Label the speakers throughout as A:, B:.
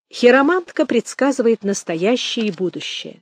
A: Хиромантка предсказывает настоящее и будущее.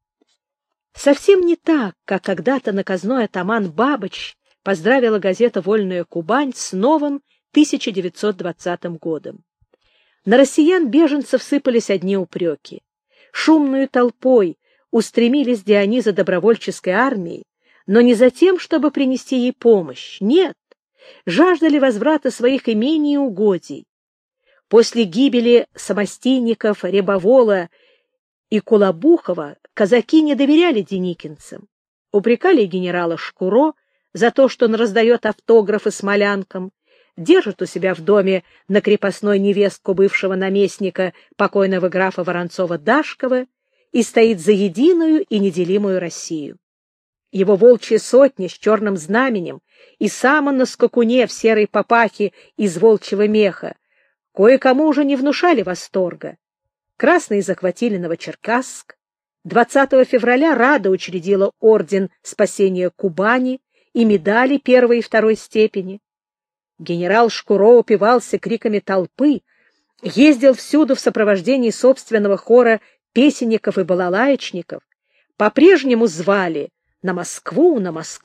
A: Совсем не так, как когда-то наказной атаман Бабыч поздравила газета «Вольная Кубань» с новым 1920 годом. На россиян-беженцев сыпались одни упреки. Шумную толпой устремились Диониза добровольческой армии, но не за тем, чтобы принести ей помощь. Нет, жаждали возврата своих имений и угодий. После гибели самостийников Рябовола и Кулабухова казаки не доверяли деникинцам, упрекали генерала Шкуро за то, что он раздает автографы смолянкам, держит у себя в доме на крепостной невестку бывшего наместника покойного графа Воронцова-Дашкова и стоит за единую и неделимую Россию. Его волчья сотня с черным знаменем и сам он на скакуне в серой папахе из волчьего меха кое-кому уже не внушали восторга. Красные захватили Новочеркасск. 20 февраля Рада учредила орден спасения Кубани и медали первой и второй степени. Генерал Шкуро упивался криками толпы, ездил всюду в сопровождении собственного хора песенников и балалаечников, по-прежнему звали на Москву,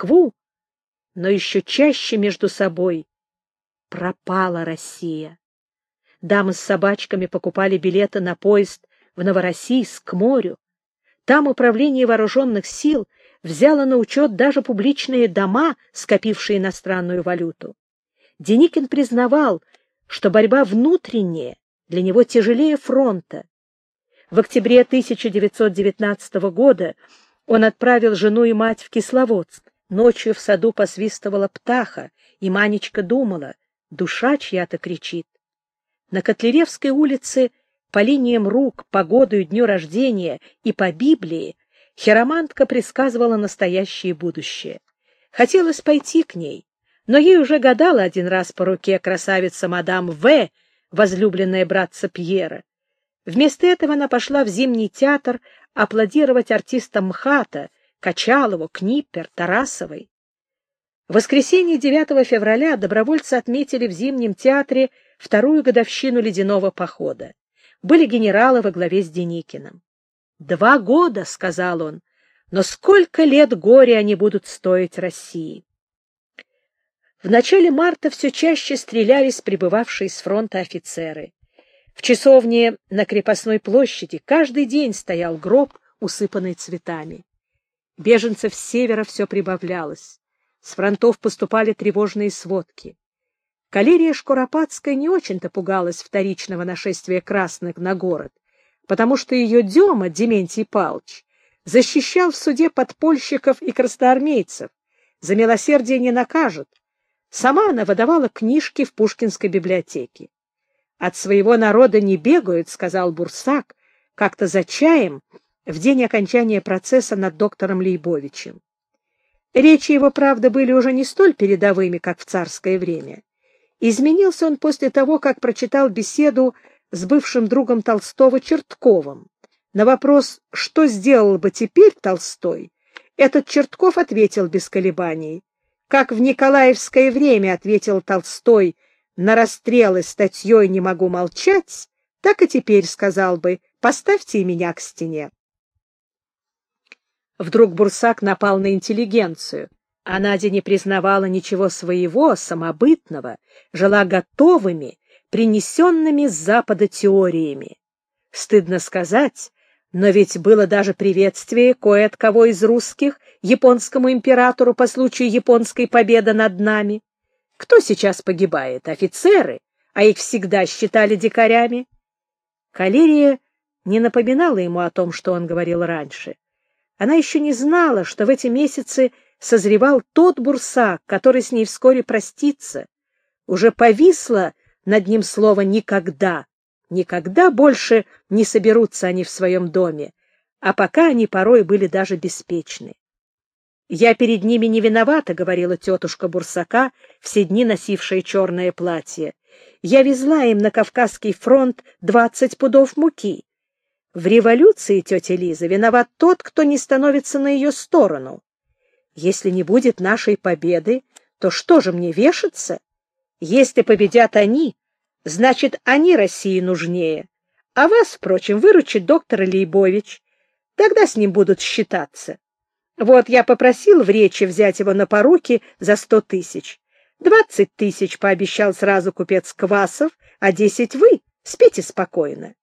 A: но еще чаще между собой пропала Россия. Дамы с собачками покупали билеты на поезд в Новороссийск, к морю. Там управление вооруженных сил взяло на учет даже публичные дома, скопившие иностранную валюту. Деникин признавал, что борьба внутренняя для него тяжелее фронта. В октябре 1919 года он отправил жену и мать в Кисловодск. Ночью в саду посвистывала птаха, и Манечка думала, душа чья-то кричит. На Котляревской улице по линиям рук, по году и дню рождения и по Библии хиромантка предсказывала настоящее и будущее. Хотелось пойти к ней, но ей уже гадала один раз по руке красавица мадам В., возлюбленная братца Пьера. Вместо этого она пошла в Зимний театр аплодировать артистам МХАТа, Качалову, Книппер, Тарасовой. В воскресенье 9 февраля добровольцы отметили в Зимнем театре вторую годовщину ледяного похода. Были генералы во главе с Деникиным. 2 года, — сказал он, — но сколько лет горя они будут стоить России. В начале марта все чаще стрелялись прибывавшие с фронта офицеры. В часовне на Крепостной площади каждый день стоял гроб, усыпанный цветами. Беженцев с севера все прибавлялось. С фронтов поступали тревожные сводки. Калерия Шкуропадская не очень-то пугалась вторичного нашествия красных на город, потому что ее Дема, Дементий Павлович, защищал в суде подпольщиков и красноармейцев. За милосердие не накажут. Сама она выдавала книжки в Пушкинской библиотеке. «От своего народа не бегают», — сказал Бурсак как-то за чаем в день окончания процесса над доктором Лейбовичем. Речи его, правда, были уже не столь передовыми, как в царское время. Изменился он после того, как прочитал беседу с бывшим другом Толстого Чертковым. На вопрос, что сделал бы теперь Толстой, этот Чертков ответил без колебаний. Как в Николаевское время ответил Толстой на расстрелы статьей «Не могу молчать», так и теперь сказал бы «поставьте и меня к стене». Вдруг Бурсак напал на интеллигенцию. А Надя не признавала ничего своего, самобытного, жила готовыми, принесенными с Запада теориями. Стыдно сказать, но ведь было даже приветствие кое от кого из русских японскому императору по случаю японской победы над нами. Кто сейчас погибает? Офицеры, а их всегда считали дикарями. Калерия не напоминала ему о том, что он говорил раньше. Она еще не знала, что в эти месяцы созревал тот Бурсак, который с ней вскоре простится. Уже повисло над ним слово «никогда». Никогда больше не соберутся они в своем доме, а пока они порой были даже беспечны. «Я перед ними не виновата», — говорила тетушка Бурсака, все дни носившая черное платье. «Я везла им на Кавказский фронт 20 пудов муки. В революции, тетя Лиза, виноват тот, кто не становится на ее сторону. Если не будет нашей победы, то что же мне вешаться? Если победят они, значит, они России нужнее, А вас, впрочем, выручит доктор Лейбович. Тогда с ним будут считаться. Вот я попросил в Речи взять его на поруки за 100 тысяч. 20 тысяч пообещал сразу купец Квасов, а 10 вы. Спите спокойно.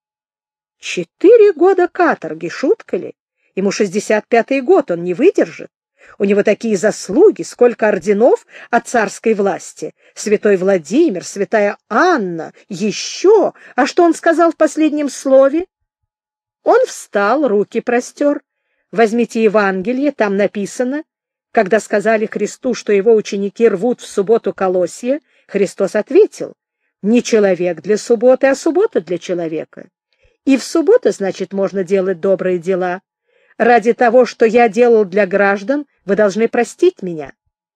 A: 4 года каторги, шутка ли? Ему 65-й год, он не выдержит. У него такие заслуги, сколько орденов от царской власти. Святой Владимир, святая Анна, еще. А что он сказал в последнем слове? Он встал, руки простер. Возьмите Евангелие, там написано, когда сказали Христу, что его ученики рвут в субботу колосья, Христос ответил: не человек для субботы, а суббота для человека. И в субботу, значит, можно делать добрые дела. Ради того, что я делал для граждан, вы должны простить меня.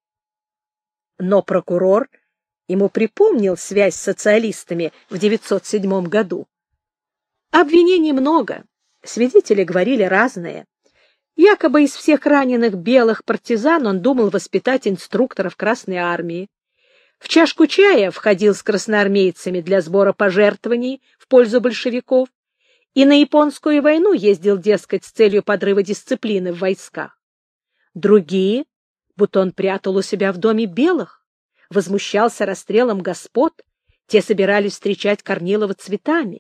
A: Но прокурор ему припомнил связь с социалистами в 907 году. Обвинений много, свидетели говорили разные. Якобы из всех раненых белых партизан он думал воспитать инструкторов Красной армии. В чашку чая входил с красноармейцами для сбора пожертвований в пользу большевиков и на Японскую войну ездил, дескать, с целью подрыва дисциплины в войсках. Другие, будто он прятал у себя в доме белых, возмущался расстрелом господ, те собирались встречать Корнилова цветами.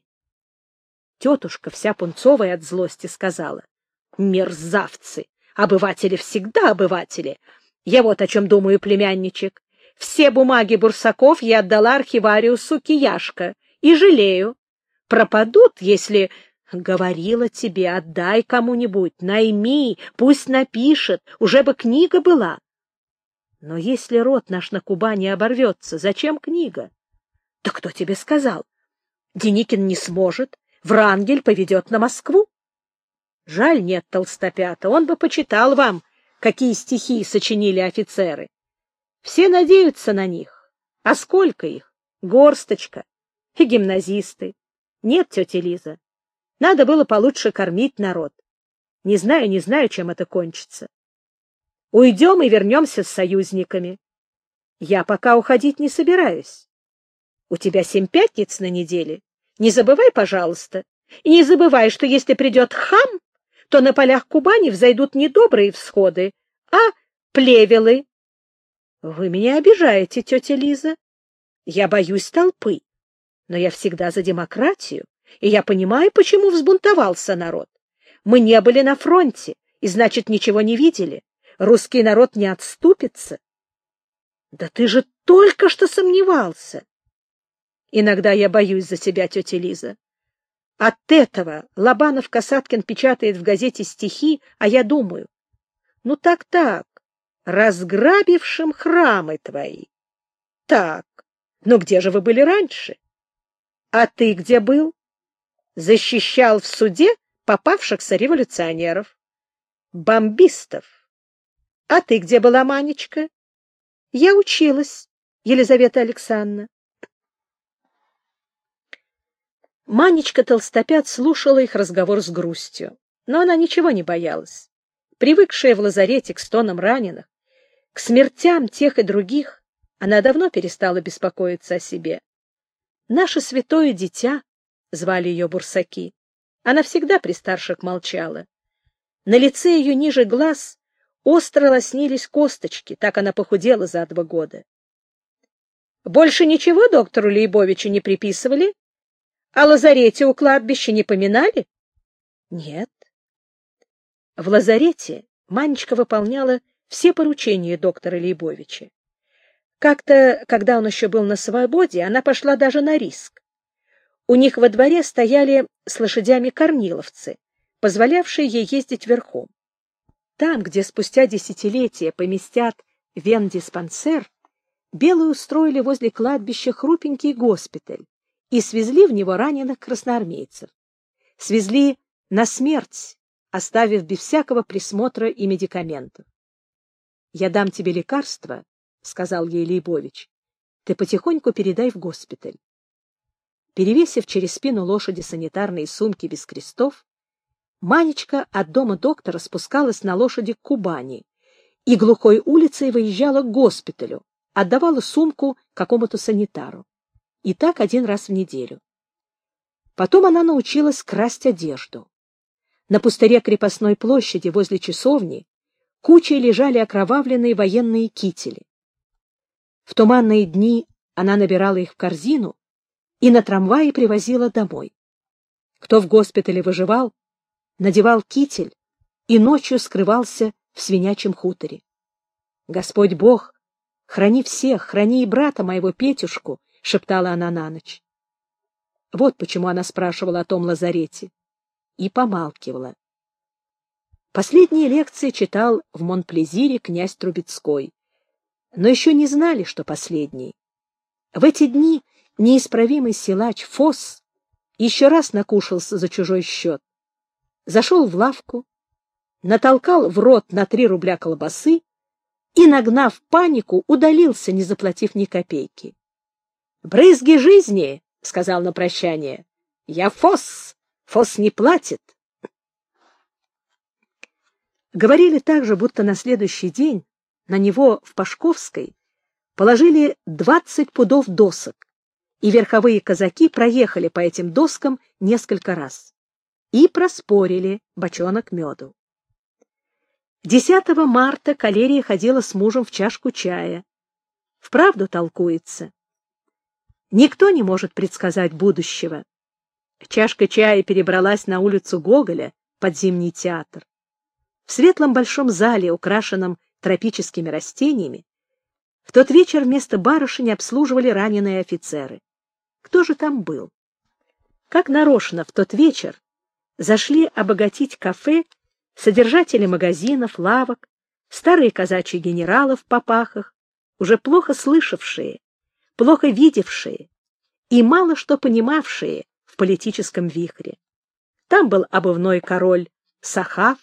A: Тетушка, вся пунцовая от злости, сказала: мерзавцы! Обыватели всегда обыватели! Я вот о чем думаю, племянничек. Все бумаги Бурсаков я отдала архивариусу Кияшко и жалею. Пропадут, если... Говорила тебе, отдай кому-нибудь, найми, пусть напишет, уже бы книга была. Но если род наш на Кубани оборвется, зачем книга? Да кто тебе сказал? Деникин не сможет, Врангель поведет на Москву. Жаль, нет Толстопята, он бы почитал вам, какие стихи сочинили офицеры. Все надеются на них. А сколько их? Горсточка. И гимназисты. Нет, тетя Лиза. Надо было получше кормить народ. Не знаю, чем это кончится. Уйдем и вернемся с союзниками. Я пока уходить не собираюсь. У тебя 7 пятниц на неделе. Не забывай, пожалуйста. И не забывай, что если придет хам, то на полях Кубани взойдут не добрые всходы, а плевелы. Вы меня обижаете, тетя Лиза. Я боюсь толпы, но я всегда за демократию, и я понимаю, почему взбунтовался народ. Мы не были на фронте, и, значит, ничего не видели. Русский народ не отступится. Да ты же только что сомневался. Иногда я боюсь за себя, тетя Лиза. От этого Лобанов-Касаткин печатает в газете стихи, а я думаю, ну так, разграбившим храмы твои. Так, но где же вы были раньше? А ты где был? Защищал в суде попавшихся революционеров, бомбистов. А ты где была, Манечка? Я училась, Елизавета Александровна. Манечка Толстопят слушала их разговор с грустью, но она ничего не боялась. Привыкшая в лазарете к стонам раненых, к смертям тех и других, она давно перестала беспокоиться о себе. «Наше святое дитя», — звали ее бурсаки, она всегда при старших молчала. На лице ее ниже глаз остро лоснились косточки, так она похудела за 2 года. «Больше ничего доктору Лейбовичу не приписывали? О лазарете у кладбища не поминали?» «Нет». В лазарете Манечка выполняла все поручения доктора Лейбовича. Как-то, когда он еще был на свободе, она пошла даже на риск. У них во дворе стояли с лошадями корниловцы, позволявшие ей ездить верхом. Там, где спустя десятилетия поместят вендиспансер, белые устроили возле кладбища хрупенький госпиталь и свезли в него раненых красноармейцев. Свезли на смерть, оставив без всякого присмотра и медикаментов. «Я дам тебе лекарства», — сказал ей Лейбович. «Ты потихоньку передай в госпиталь». Перевесив через спину лошади санитарные сумки без крестов, Манечка от дома доктора спускалась на лошади к Кубани и глухой улицей выезжала к госпиталю, отдавала сумку какому-то санитару. И так 1 раз в неделю. Потом она научилась красть одежду. На пустыре крепостной площади возле часовни кучей лежали окровавленные военные кители. В туманные дни она набирала их в корзину и на трамвае привозила домой. Кто в госпитале выживал, надевал китель и ночью скрывался в свинячьем хуторе. «Господь Бог, храни всех, храни и брата моего Петюшку», — шептала она на ночь. Вот почему она спрашивала о том лазарете и помалкивала. Последние лекции читал в Монплезире князь Трубецкой, но еще не знали, что последний. В эти дни неисправимый силач Фос еще раз накушался за чужой счет, зашел в лавку, натолкал в рот на 3 рубля колбасы и, нагнав панику, удалился, не заплатив ни копейки. «Брызги жизни!» — сказал на прощание. «Я Фос! Фос не платит!» Говорили также, будто на следующий день на него в Пашковской положили 20 пудов досок, и верховые казаки проехали по этим доскам несколько раз и проспорили бочонок меду. 10 марта Калерия ходила с мужем в чашку чая. Вправду толкуется. Никто не может предсказать будущего. Чашка чая перебралась на улицу Гоголя под Зимний театр. В светлом большом зале, украшенном тропическими растениями, в тот вечер вместо барышень обслуживали раненые офицеры. Кто же там был? Как нарочно в тот вечер зашли обогатить кафе содержатели магазинов, лавок, старые казачьи генералы в попахах, уже плохо слышавшие, плохо видевшие и мало что понимавшие в политическом вихре. Там был обувной король Сахав,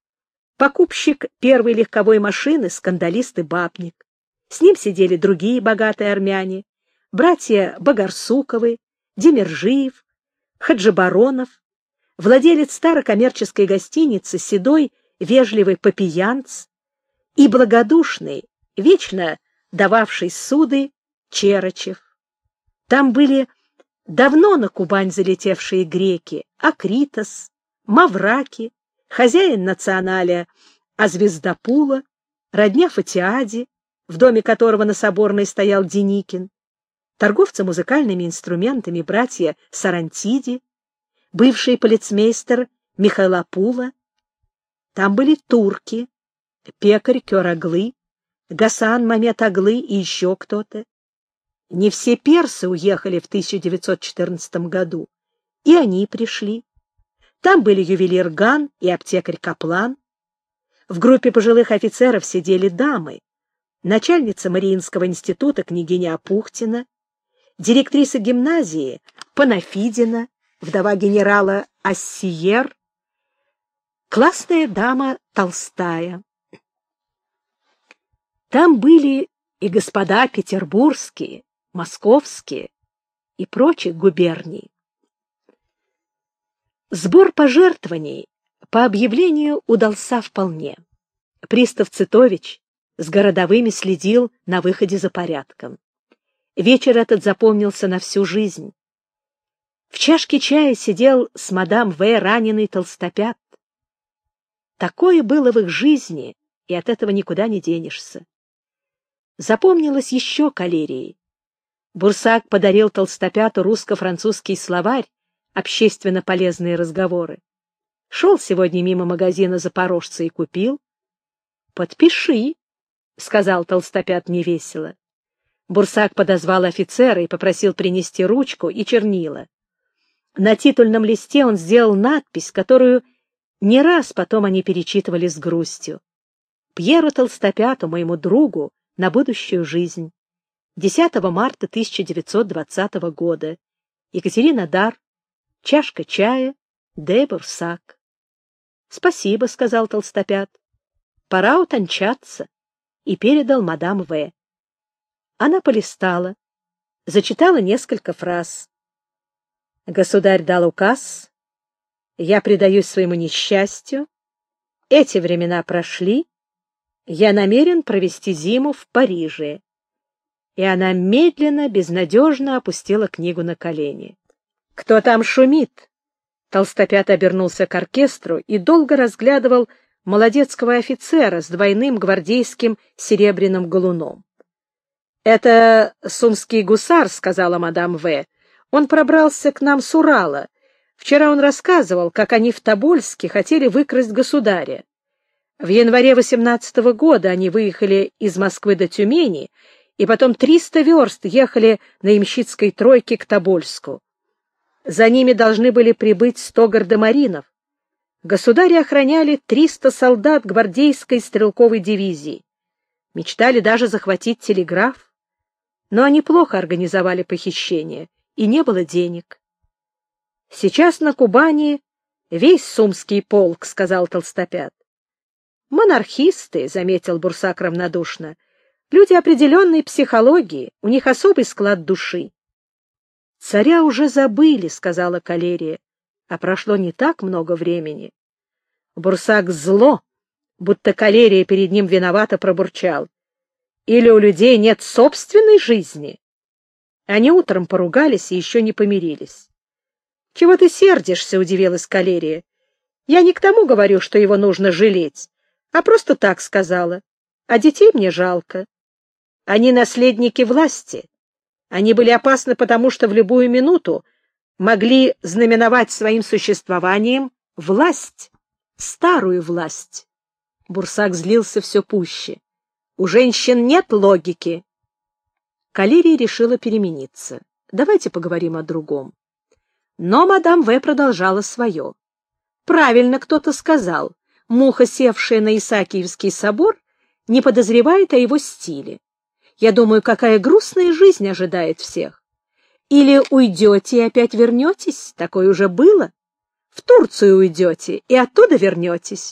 A: покупщик первой легковой машины, скандалист и бабник. С ним сидели другие богатые армяне, братья Багарсуковы, Демержиев, Хаджибаронов, владелец старой коммерческой гостиницы, седой, вежливый папиянц и благодушный, вечно дававший суды Черочев. Там были давно на Кубань залетевшие греки Акритос, Мавраки, хозяин националя Азвездопула, родня Фатиади, в доме которого на Соборной стоял Деникин, торговцы музыкальными инструментами братья Сарантиди, бывший полицмейстер Михайлопула. Там были турки, пекарь Кёраглы, Гасан Мамед Аглы и еще кто-то. Не все персы уехали в 1914 году, и они пришли. Там были ювелир Ган и аптекарь Каплан. В группе пожилых офицеров сидели дамы, начальница Мариинского института княгиня Апухтина, директриса гимназии Панафидина, вдова генерала Ассиер, классная дама Толстая. Там были и господа петербургские, московские и прочих губерний. Сбор пожертвований по объявлению удался вполне. Пристав Цитович с городовыми следил на выходе за порядком. Вечер этот запомнился на всю жизнь. В чашке чая сидел с мадам В. раненый толстопят. Такое было в их жизни, и от этого никуда не денешься. Запомнилось еще Калерией. Бурсак подарил толстопяту русско-французский словарь «Общественно полезные разговоры». Шел сегодня мимо магазина «Запорожца» и купил. «Подпиши», — сказал толстопят невесело. Бурсак подозвал офицера и попросил принести ручку и чернила. На титульном листе он сделал надпись, которую не раз потом они перечитывали с грустью. «Пьеру Толстопяту, моему другу, на будущую жизнь. 10 марта 1920 года. Екатерина Дар. Чашка чая. Д. Бурсак». «Спасибо», — сказал Толстопят. «Пора утончаться», и передал мадам В. Она полистала, зачитала несколько фраз. «Государь дал указ. Я предаюсь своему несчастью. Эти времена прошли. Я намерен провести зиму в Париже». И она медленно, безнадежно опустила книгу на колени. Кто там шумит? Толстопят обернулся к оркестру и долго разглядывал молодецкого офицера с двойным гвардейским серебряным галуном. — Это сумский гусар, — сказала мадам В. Он пробрался к нам с Урала. Вчера он рассказывал, как они в Тобольске хотели выкрасть государя. В январе 18-го года они выехали из Москвы до Тюмени, и потом 300 верст ехали на ямщицкой тройке к Тобольску. За ними должны были прибыть 100 гардемаринов. Государя охраняли 300 солдат гвардейской стрелковой дивизии. Мечтали даже захватить телеграф. Но они плохо организовали похищение, и не было денег. «Сейчас на Кубани весь сумский полк», — сказал Толстопят. «Монархисты», — заметил Бурсак равнодушно, — «люди определенной психологии, у них особый склад души». «Царя уже забыли», — сказала Калерия, — «а прошло не так много времени». Бурсак зло, будто Калерия перед ним виновато пробурчал. «Или у людей нет собственной жизни?» Они утром поругались и еще не помирились. «Чего ты сердишься?» — удивилась Калерия. «Я не к тому говорю, что его нужно жалеть, а просто так сказала. А детей мне жалко. Они наследники власти. Они были опасны потому, что в любую минуту могли знаменовать своим существованием власть, старую власть». Бурсак злился все пуще. «У женщин нет логики». Калерия решила перемениться. «Давайте поговорим о другом». Но мадам В. продолжала свое. Правильно кто-то сказал, муха, севшая на Исаакиевский собор, не подозревает о его стиле. Я думаю, какая грустная жизнь ожидает всех. Или уйдете и опять вернетесь, такое уже было. В Турцию уйдете и оттуда вернетесь.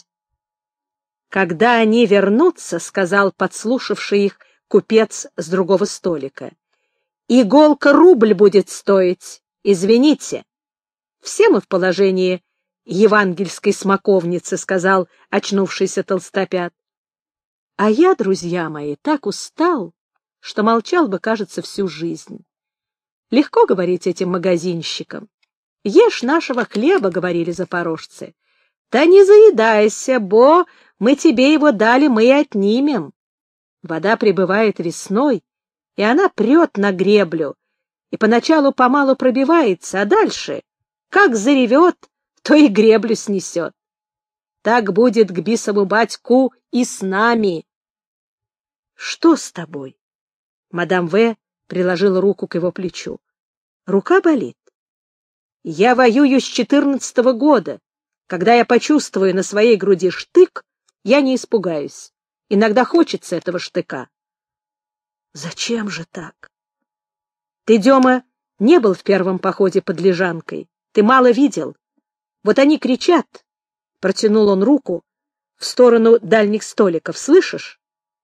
A: Когда они вернутся, — сказал подслушавший их купец с другого столика, — иголка рубль будет стоить, извините. Все мы в положении евангельской смоковницы, — сказал очнувшийся Толстопят. А я, друзья мои, так устал, что молчал бы, кажется, всю жизнь. Легко говорить этим магазинщикам. Ешь нашего хлеба, — говорили запорожцы. Да не заедайся, бо мы тебе его дали, мы и отнимем. Вода прибывает весной, и она прет на греблю, и поначалу помалу пробивается, а дальше, как заревет, то и греблю снесет. Так будет к бисову батьку и с нами. — Что с тобой? Мадам В. приложила руку к его плечу. — Рука болит. — Я воюю с 14-го года. Когда я почувствую на своей груди штык, я не испугаюсь. Иногда хочется этого штыка. — Зачем же так? Ты, Дема, не был в первом походе под Лежанкой. Ты мало видел. Вот они кричат. Протянул он руку в сторону дальних столиков. Слышишь?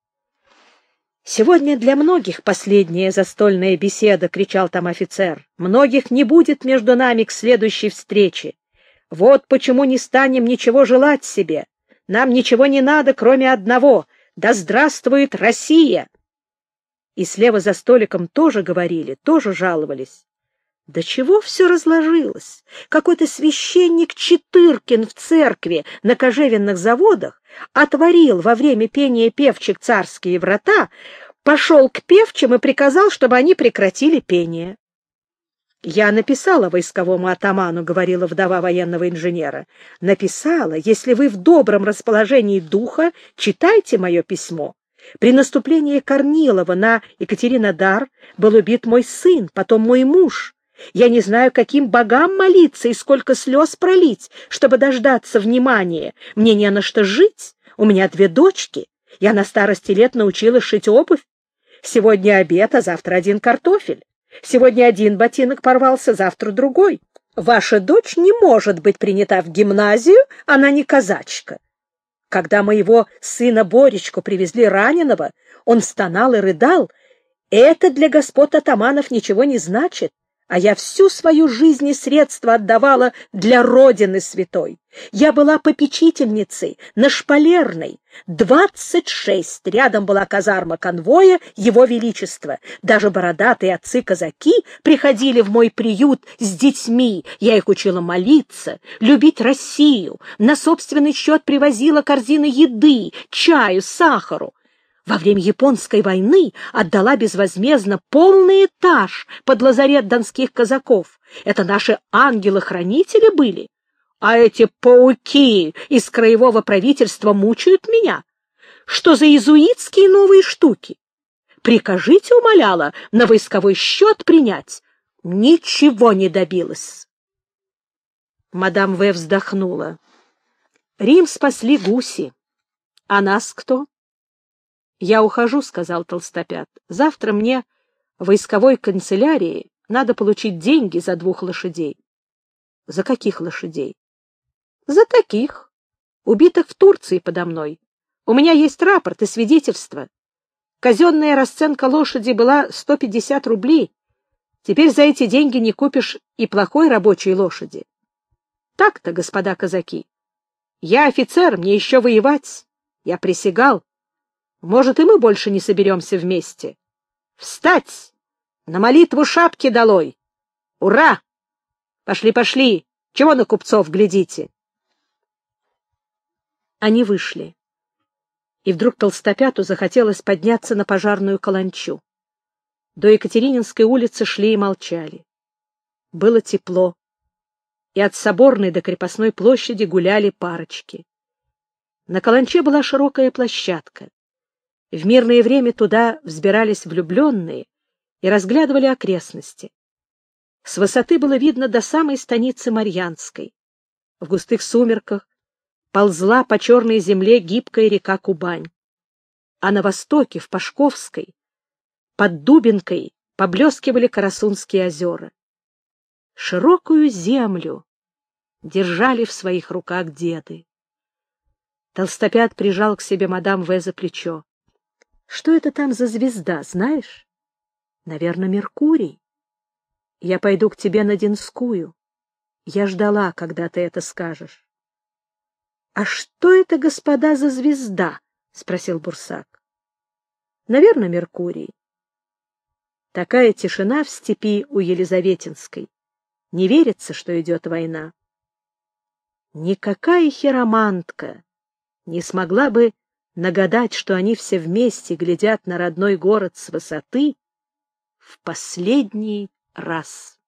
A: «Сегодня для многих последняя застольная беседа», — кричал там офицер. «Многих не будет между нами к следующей встрече. Вот почему не станем ничего желать себе. Нам ничего не надо, кроме одного. Да здравствует Россия!» И слева за столиком тоже говорили, тоже жаловались. Да чего все разложилось? Какой-то священник Читыркин в церкви на кожевенных заводах отворил во время пения певчих царские врата, пошел к певчим и приказал, чтобы они прекратили пение. «Я написала войсковому атаману», — говорила вдова военного инженера. «Написала, если вы в добром расположении духа, читайте мое письмо. При наступлении Корнилова на Екатеринодар был убит мой сын, потом мой муж. Я не знаю, каким богам молиться и сколько слез пролить, чтобы дождаться внимания. Мне не на что жить, у меня 2 дочки. Я на старости лет научилась шить обувь. Сегодня обед, а завтра 1 картофель. Сегодня 1 ботинок порвался, завтра другой. Ваша дочь не может быть принята в гимназию, она не казачка. Когда моего сына Боречку привезли раненого, он стонал и рыдал. Это для господ атаманов ничего не значит. А я всю свою жизнь и средства отдавала для Родины святой. Я была попечительницей на Шпалерной. 26 рядом была казарма конвоя Его Величества. Даже бородатые отцы-казаки приходили в мой приют с детьми. Я их учила молиться, любить Россию. На собственный счет привозила корзины еды, чаю, сахару. Во время Японской войны отдала безвозмездно полный этаж под лазарет донских казаков. Это наши ангелы-хранители были. А эти пауки из краевого правительства мучают меня. Что за иезуитские новые штуки? Прикажите, умоляла, на войсковой счет принять. Ничего не добилась. Мадам В. вздохнула. Рим спасли гуси. А нас кто? «Я ухожу», — сказал Толстопят. «Завтра мне в войсковой канцелярии надо получить деньги за 2 лошадей». «За каких лошадей?» «За таких, убитых в Турции подо мной. У меня есть рапорт и свидетельство. Казенная расценка лошади была 150 рублей. Теперь за эти деньги не купишь и плохой рабочей лошади. Так-то, господа казаки. Я офицер, мне еще воевать. Я присягал. Может, и мы больше не соберемся вместе. Встать! На молитву шапки долой! Ура! Пошли, пошли! Чего на купцов глядите?» Они вышли. И вдруг Толстопяту захотелось подняться на Пожарную каланчу. До Екатерининской улицы шли и молчали. Было тепло, и от Соборной до Крепостной площади гуляли парочки. На каланче была широкая площадка. В мирное время туда взбирались влюбленные и разглядывали окрестности. С высоты было видно до самой станицы Марьянской. В густых сумерках ползла по черной земле гибкая река Кубань. А на востоке, в Пашковской, под Дубинкой, поблескивали Карасунские озера. Широкую землю держали в своих руках деды. Толстопят прижал к себе мадам В. за плечо. «Что это там за звезда, знаешь? Наверное, Меркурий. Я пойду к тебе на Динскую. Я ждала, когда ты это скажешь». «А что это, господа, за звезда?» — спросил Бурсак. «Наверное, Меркурий». Такая тишина в степи у Елизаветинской. Не верится, что идет война. Никакая хиромантка не смогла бы нагадать, что они все вместе глядят на родной город с высоты в последний раз.